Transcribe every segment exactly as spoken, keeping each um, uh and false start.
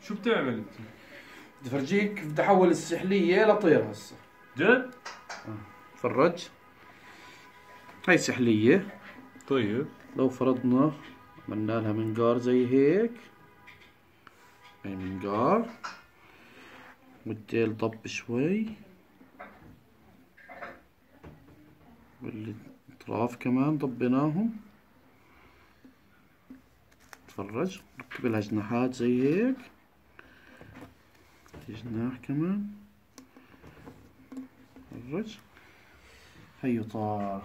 شو بتعمل انت؟ بدي افرجيك، بدي احول السحلية لطير هسه. جد؟ تفرج، هاي سحلية. طيب لو فرضنا عملنا لها منقار زي هيك، هاي منقار، والديل ضب شوي، والاطراف كمان ضبيناهم. تفرج، ركب لها جناحات زي هيك، في جناح كمان. تفرج، هيو طار.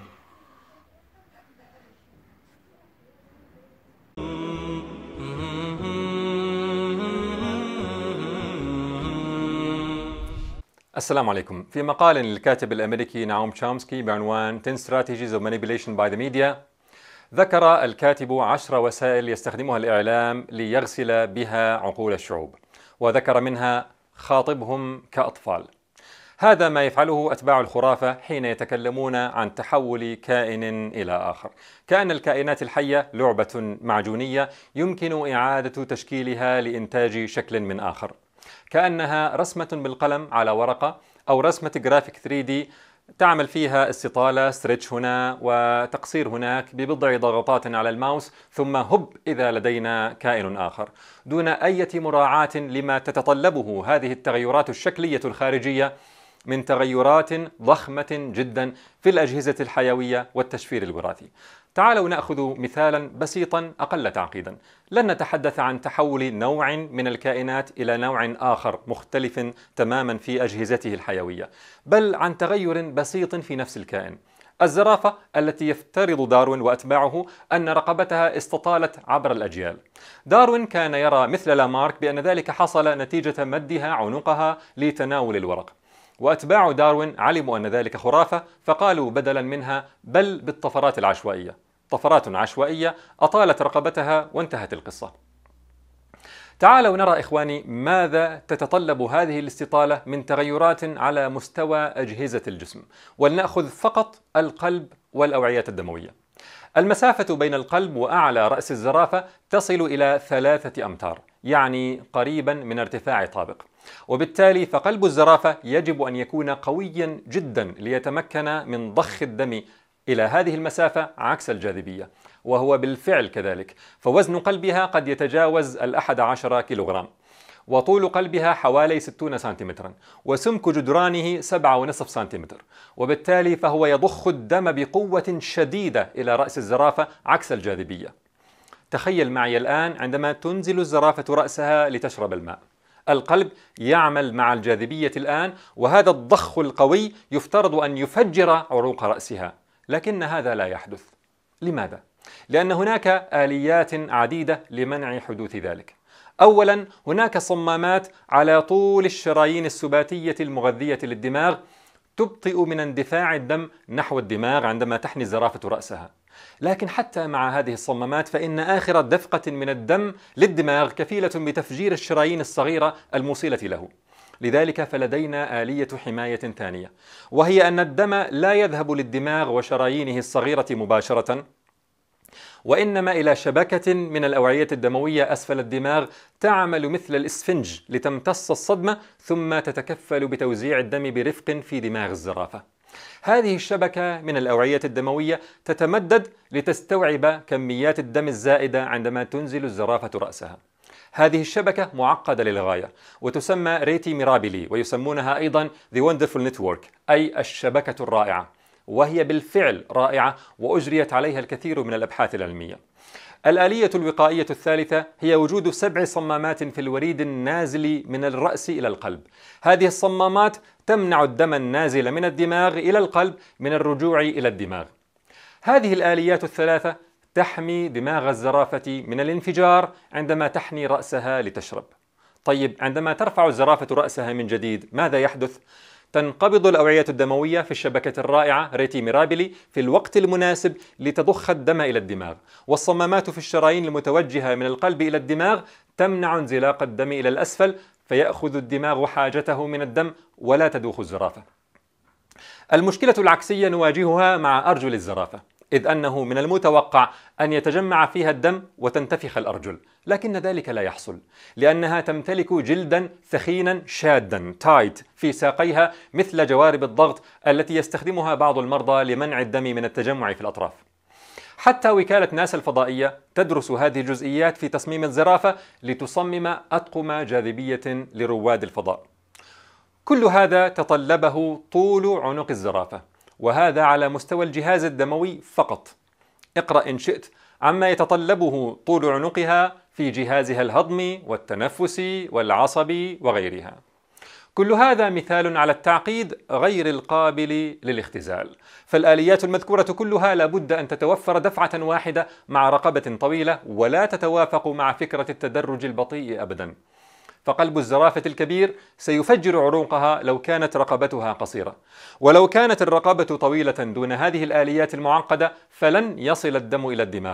السلام عليكم. في مقال للكاتب الأمريكي نعوم تشومسكي بعنوان ten Strategies of Manipulation by the Media، ذكر الكاتب عشر وسائل يستخدمها الإعلام ليغسل بها عقول الشعوب، وذكر منها خاطبهم كأطفال. هذا ما يفعله أتباع الخرافة حين يتكلمون عن تحول كائن إلى آخر، كأن الكائنات الحية لعبة معجونية يمكن إعادة تشكيلها لإنتاج شكل من آخر، كأنها رسمة بالقلم على ورقة أو رسمة جرافيك ثري دي تعمل فيها استطالة ستريتش هنا وتقصير هناك ببضع ضغطات على الماوس، ثم هب إذا لدينا كائن آخر، دون أي مراعاة لما تتطلبه هذه التغيرات الشكلية الخارجية من تغيرات ضخمة جدا في الأجهزة الحيوية والتشفير الوراثي. تعالوا نأخذ مثالا بسيطا أقل تعقيدا. لن نتحدث عن تحول نوع من الكائنات إلى نوع آخر مختلف تماما في أجهزته الحيوية، بل عن تغير بسيط في نفس الكائن. الزرافة التي يفترض داروين وأتباعه أن رقبتها استطالت عبر الأجيال. داروين كان يرى مثل لامارك بأن ذلك حصل نتيجة مدها عنقها لتناول الورق، وأتباع داروين علموا أن ذلك خرافة، فقالوا بدلا منها بل بالطفرات العشوائية، طفرات عشوائية أطالت رقبتها وانتهت القصة. تعالوا نرى إخواني ماذا تتطلب هذه الاستطالة من تغيرات على مستوى أجهزة الجسم، ولنأخذ فقط القلب والأوعية الدموية. المسافة بين القلب وأعلى رأس الزرافة تصل إلى ثلاثة أمتار، يعني قريبا من ارتفاع طابق، وبالتالي فقلب الزرافة يجب أن يكون قويا جدا ليتمكن من ضخ الدم إلى هذه المسافة عكس الجاذبية، وهو بالفعل كذلك، فوزن قلبها قد يتجاوز الأحد عشر كيلوغرام، وطول قلبها حوالي ستون سنتيمترا، وسمك جدرانه سبعة ونصف سنتيمتر، وبالتالي فهو يضخ الدم بقوة شديدة إلى رأس الزرافة عكس الجاذبية. تخيل معي الآن عندما تنزل الزرافة رأسها لتشرب الماء، القلب يعمل مع الجاذبية الآن، وهذا الضخ القوي يفترض أن يفجر عروق رأسها، لكن هذا لا يحدث. لماذا؟ لأن هناك آليات عديدة لمنع حدوث ذلك. أولا، هناك صمامات على طول الشرايين السباتية المغذية للدماغ تبطئ من اندفاع الدم نحو الدماغ عندما تحني الزرافة رأسها، لكن حتى مع هذه الصمامات فإن آخر دفقة من الدم للدماغ كفيلة بتفجير الشرايين الصغيرة الموصلة له. لذلك فلدينا آلية حماية ثانية، وهي أن الدم لا يذهب للدماغ وشرايينه الصغيرة مباشرة، وإنما إلى شبكة من الأوعية الدموية أسفل الدماغ تعمل مثل الإسفنج لتمتص الصدمة ثم تتكفل بتوزيع الدم برفق في دماغ الزرافة. هذه الشبكة من الأوعية الدموية تتمدد لتستوعب كميات الدم الزائدة عندما تنزل الزرافة رأسها. هذه الشبكة معقدة للغاية وتسمى ريتي ميرابيلي، ويسمونها أيضا The Wonderful Network، أي الشبكة الرائعة، وهي بالفعل رائعة وأجريت عليها الكثير من الأبحاث العلمية. الآلية الوقائية الثالثة هي وجود سبع صمامات في الوريد النازل من الرأس إلى القلب. هذه الصمامات تمنع الدم النازل من الدماغ إلى القلب من الرجوع إلى الدماغ. هذه الآليات الثلاثة تحمي دماغ الزرافة من الانفجار عندما تحني رأسها لتشرب. طيب، عندما ترفع الزرافة رأسها من جديد ماذا يحدث؟ تنقبض الأوعية الدموية في الشبكة الرائعة ريتي ميرابيلي في الوقت المناسب لتضخ الدم إلى الدماغ، والصمامات في الشرايين المتوجهة من القلب إلى الدماغ تمنع انزلاق الدم إلى الأسفل، فيأخذ الدماغ حاجته من الدم ولا تدوخ الزرافة. المشكلة العكسية نواجهها مع أرجل الزرافة. إذ أنه من المتوقع أن يتجمع فيها الدم وتنتفخ الأرجل، لكن ذلك لا يحصل لأنها تمتلك جلدا ثخينا شادا تايت في ساقيها مثل جوارب الضغط التي يستخدمها بعض المرضى لمنع الدم من التجمع في الأطراف. حتى وكالة ناسا الفضائية تدرس هذه الجزئيات في تصميم الزرافة لتصمم أطقم جاذبية لرواد الفضاء. كل هذا تطلبه طول عنق الزرافة، وهذا على مستوى الجهاز الدموي فقط. اقرأ إن شئت عما يتطلبه طول عنقها في جهازها الهضمي والتنفسي والعصبي وغيرها. كل هذا مثال على التعقيد غير القابل للاختزال، فالآليات المذكورة كلها لابد أن تتوفر دفعة واحدة مع رقبة طويلة، ولا تتوافق مع فكرة التدرج البطيء أبدا. فقلب الزرافة الكبير سيفجر عروقها لو كانت رقبتها قصيرة، ولو كانت الرقبة طويلة دون هذه الآليات المعقدة فلن يصل الدم إلى الدماغ.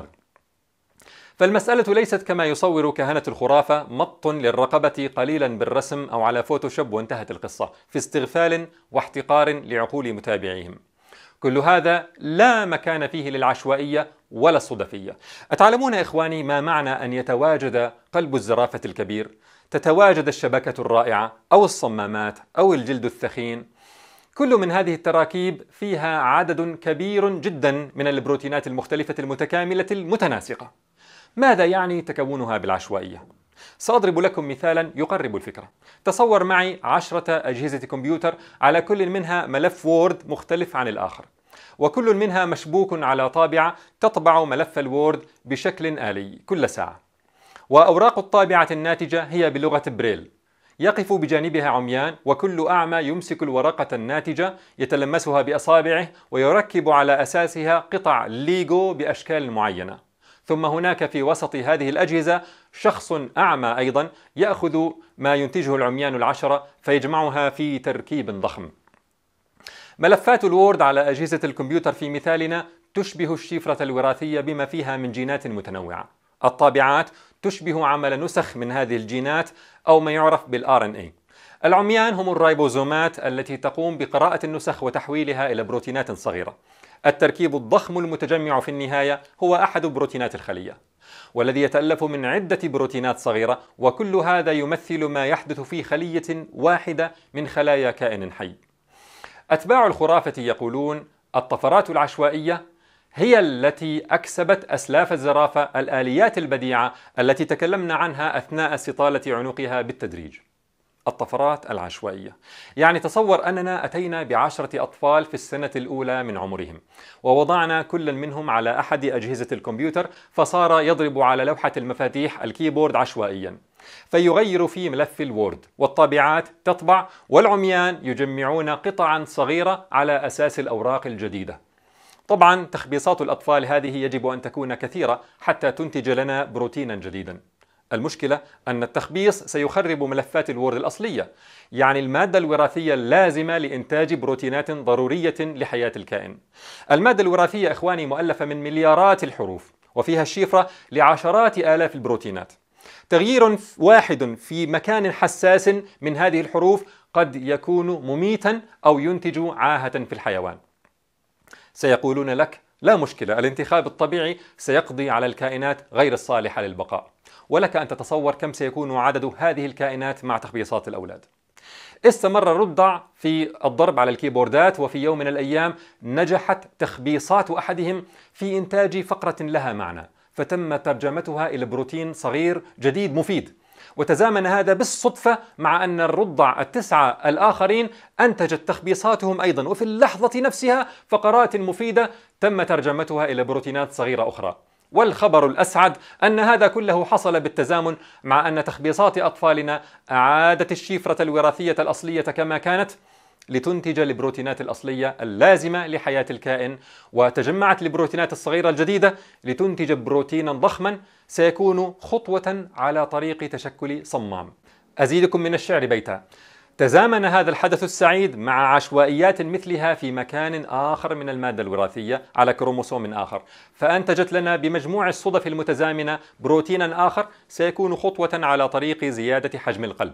فالمسألة ليست كما يصور كهنة الخرافة مط للرقبة قليلا بالرسم أو على فوتوشوب وانتهت القصة في استغفال واحتقار لعقول متابعيهم. كل هذا لا مكان فيه للعشوائية ولا الصدفية. أتعلمون يا إخواني ما معنى أن يتواجد قلب الزرافة الكبير، تتواجد الشبكة الرائعة أو الصمامات أو الجلد الثخين؟ كل من هذه التراكيب فيها عدد كبير جدا من البروتينات المختلفة المتكاملة المتناسقة. ماذا يعني تكونها بالعشوائية؟ سأضرب لكم مثالا يقرب الفكرة. تصور معي عشرة أجهزة كمبيوتر على كل منها ملف وورد مختلف عن الآخر، وكل منها مشبوك على طابعة تطبع ملف الوورد بشكل آلي كل ساعة، وأوراق الطابعة الناتجة هي بلغة بريل. يقف بجانبها عميان، وكل أعمى يمسك الورقة الناتجة يتلمسها بأصابعه ويركب على أساسها قطع ليغو بأشكال معينة. ثم هناك في وسط هذه الأجهزة شخص أعمى أيضا يأخذ ما ينتجه العميان العشرة فيجمعها في تركيب ضخم. ملفات الوورد على أجهزة الكمبيوتر في مثالنا تشبه الشفرة الوراثية بما فيها من جينات متنوعة. الطابعات تشبه عمل نسخ من هذه الجينات أو ما يعرف بالآر إن إيه. العميان هم الرايبوزومات التي تقوم بقراءة النسخ وتحويلها إلى بروتينات صغيرة. التركيب الضخم المتجمع في النهاية هو أحد بروتينات الخلية، والذي يتألف من عدة بروتينات صغيرة، وكل هذا يمثل ما يحدث في خلية واحدة من خلايا كائن حي. أتباع الخرافة يقولون الطفرات العشوائية هي التي أكسبت أسلاف الزرافة الآليات البديعة التي تكلمنا عنها أثناء استطالة عنقها بالتدريج. الطفرات العشوائية، يعني تصور أننا أتينا بعشرة أطفال في السنة الأولى من عمرهم، ووضعنا كل منهم على أحد أجهزة الكمبيوتر، فصار يضرب على لوحة المفاتيح الكيبورد عشوائيا، فيغير في ملف الوورد، والطابعات تطبع، والعميان يجمعون قطعا صغيرة على أساس الأوراق الجديدة. طبعا تخبيصات الأطفال هذه يجب أن تكون كثيرة حتى تنتج لنا بروتينا جديدا. المشكلة أن التخبيص سيخرب ملفات الوورد الأصلية، يعني المادة الوراثية اللازمة لإنتاج بروتينات ضرورية لحياة الكائن. المادة الوراثية إخواني مؤلفة من مليارات الحروف، وفيها الشفرة لعشرات آلاف البروتينات. تغيير واحد في مكان حساس من هذه الحروف قد يكون مميتا أو ينتج عاهة في الحيوان. سيقولون لك لا مشكلة، الانتخاب الطبيعي سيقضي على الكائنات غير الصالحة للبقاء. ولك أن تتصور كم سيكون عدد هذه الكائنات مع تخبيصات الأولاد. استمر الرضع في الضرب على الكيبوردات، وفي يوم من الأيام نجحت تخبيصات أحدهم في إنتاج فقرة لها معنى، فتم ترجمتها إلى بروتين صغير جديد مفيد. وتزامن هذا بالصدفة مع أن الرضع التسعة الآخرين أنتجت تخبيصاتهم أيضا، وفي اللحظة نفسها فقرات مفيدة تم ترجمتها إلى بروتينات صغيرة أخرى. والخبر الأسعد أن هذا كله حصل بالتزامن مع أن تخبيصات أطفالنا أعادت الشفرة الوراثية الأصلية كما كانت لتنتج البروتينات الأصلية اللازمة لحياة الكائن، وتجمعت البروتينات الصغيرة الجديدة لتنتج بروتينا ضخما سيكون خطوة على طريق تشكل صمام. أزيدكم من الشعر بيتا: تزامن هذا الحدث السعيد مع عشوائيات مثلها في مكان آخر من المادة الوراثية على كروموسوم آخر، فأنتجت لنا بمجموع الصدف المتزامنة بروتينا آخر سيكون خطوة على طريق زيادة حجم القلب.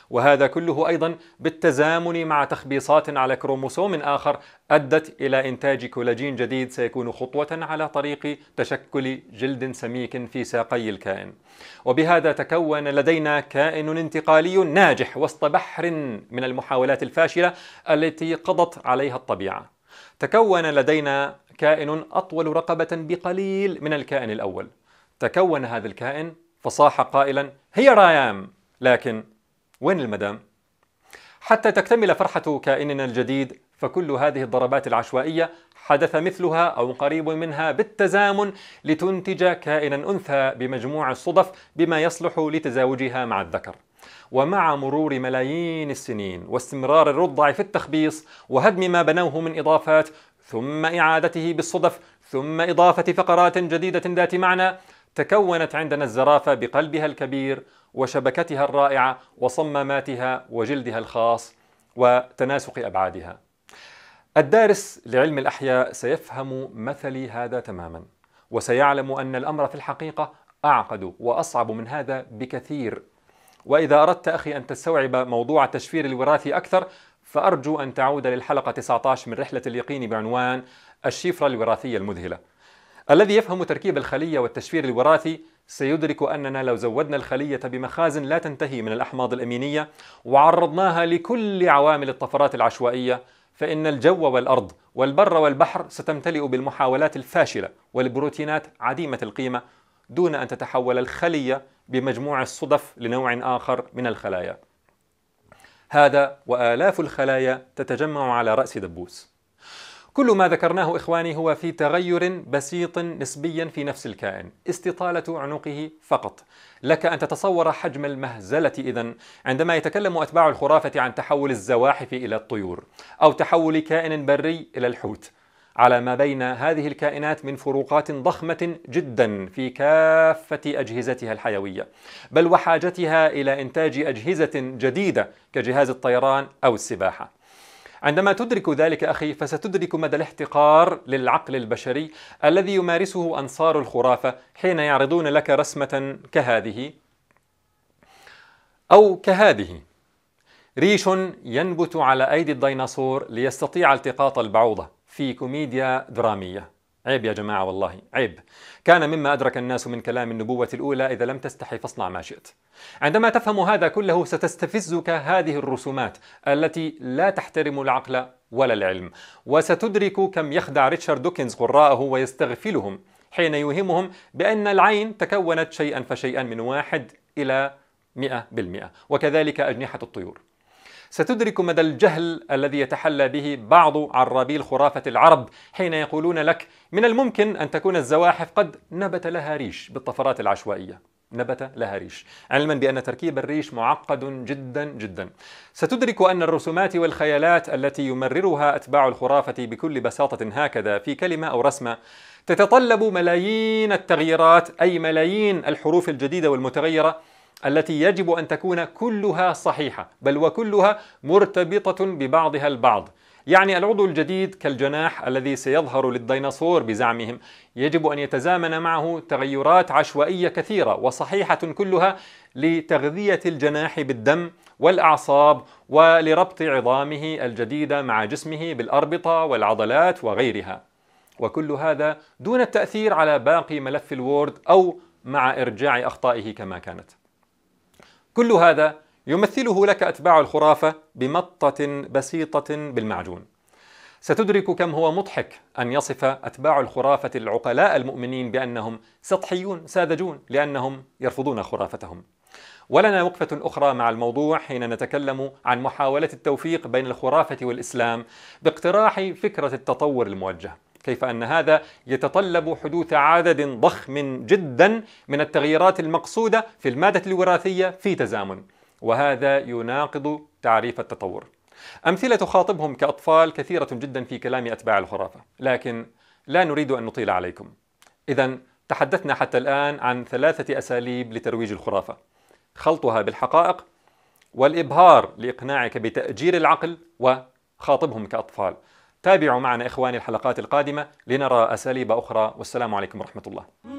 وهذا كله أيضا بالتزامن مع تخبيصات على كروموسوم آخر أدت إلى إنتاج كولاجين جديد سيكون خطوة على طريق تشكل جلد سميك في ساقي الكائن. وبهذا تكون لدينا كائن انتقالي ناجح وسط بحر من المحاولات الفاشلة التي قضت عليها الطبيعة. تكون لدينا كائن أطول رقبة بقليل من الكائن الأول. تكون هذا الكائن فصاح قائلا: هي رايام، لكن وين المدام؟ حتى تكتمل فرحة كائننا الجديد فكل هذه الضربات العشوائية حدث مثلها أو قريب منها بالتزامن لتنتج كائنا أنثى بمجموع الصدف بما يصلح لتزاوجها مع الذكر. ومع مرور ملايين السنين واستمرار الرضع في التخبيص وهدم ما بنوه من إضافات ثم إعادته بالصدف ثم إضافة فقرات جديدة ذات معنى، تكونت عندنا الزرافة بقلبها الكبير وشبكتها الرائعة وصماماتها وجلدها الخاص وتناسق أبعادها. الدارس لعلم الأحياء سيفهم مثلي هذا تماما، وسيعلم أن الأمر في الحقيقة أعقد وأصعب من هذا بكثير. وإذا أردت أخي أن تستوعب موضوع التشفير الوراثي أكثر فأرجو أن تعود للحلقة تسعة عشر من رحلة اليقين بعنوان الشفرة الوراثية المذهلة. الذي يفهم تركيب الخلية والتشفير الوراثي سيدرك أننا لو زودنا الخلية بمخازن لا تنتهي من الأحماض الأمينية وعرضناها لكل عوامل الطفرات العشوائية فإن الجو والأرض والبر والبحر ستمتلئ بالمحاولات الفاشلة والبروتينات عديمة القيمة دون أن تتحول الخلية بمجموع الصدف لنوع آخر من الخلايا. هذا وآلاف الخلايا تتجمع على رأس دبوس. كل ما ذكرناه إخواني هو في تغير بسيط نسبيا في نفس الكائن، استطالة عنقه فقط. لك أن تتصور حجم المهزلة إذن عندما يتكلم أتباع الخرافة عن تحول الزواحف إلى الطيور أو تحول كائن بري إلى الحوت، على ما بين هذه الكائنات من فروقات ضخمة جدا في كافة أجهزتها الحيوية، بل وحاجتها إلى إنتاج أجهزة جديدة كجهاز الطيران أو السباحة. عندما تدرك ذلك أخي فستدرك مدى الاحتقار للعقل البشري الذي يمارسه أنصار الخرافة حين يعرضون لك رسمة كهذه أو كهذه: ريش ينبت على أيدي الديناصور ليستطيع التقاط البعوضة في كوميديا درامية. عيب يا جماعة، والله عيب. كان مما أدرك الناس من كلام النبوة الأولى: إذا لم تستحي فاصنع ما شئت. عندما تفهم هذا كله ستستفزك هذه الرسومات التي لا تحترم العقل ولا العلم، وستدرك كم يخدع ريتشارد دوكنز قراءه ويستغفلهم حين يوهمهم بأن العين تكونت شيئا فشيئا من واحد إلى مئة بالمئة، وكذلك أجنحة الطيور. ستدرك مدى الجهل الذي يتحلى به بعض عرابي الخرافة العرب حين يقولون لك من الممكن أن تكون الزواحف قد نبت لها ريش بالطفرات العشوائية. نبت لها ريش، علما بأن تركيب الريش معقد جدا جدا. ستدرك أن الرسومات والخيالات التي يمررها أتباع الخرافة بكل بساطة هكذا في كلمة أو رسمة تتطلب ملايين التغييرات، أي ملايين الحروف الجديدة والمتغيرة التي يجب أن تكون كلها صحيحة، بل وكلها مرتبطة ببعضها البعض. يعني العضو الجديد كالجناح الذي سيظهر للديناصور بزعمهم يجب أن يتزامن معه تغيرات عشوائية كثيرة وصحيحة كلها لتغذية الجناح بالدم والأعصاب ولربط عظامه الجديدة مع جسمه بالأربطة والعضلات وغيرها، وكل هذا دون التأثير على باقي ملف الوورد أو مع إرجاع أخطائه كما كانت. كل هذا يمثله لك أتباع الخرافة بمطة بسيطة بالمعجون. ستدرك كم هو مضحك أن يصف أتباع الخرافة العقلاء المؤمنين بأنهم سطحيون ساذجون لأنهم يرفضون خرافتهم. ولنا وقفة أخرى مع الموضوع حين نتكلم عن محاولة التوفيق بين الخرافة والإسلام باقتراح فكرة التطور الموجه، كيف أن هذا يتطلب حدوث عدد ضخم جدا من التغييرات المقصودة في المادة الوراثية في تزامن، وهذا يناقض تعريف التطور. أمثلة تخاطبهم كأطفال كثيرة جدا في كلام أتباع الخرافة، لكن لا نريد أن نطيل عليكم. إذن تحدثنا حتى الآن عن ثلاثة أساليب لترويج الخرافة: خلطها بالحقائق، والإبهار لإقناعك بتأجير العقل، وخاطبهم كأطفال. تابعوا معنا إخواني الحلقات القادمة لنرى أساليب أخرى، والسلام عليكم ورحمة الله.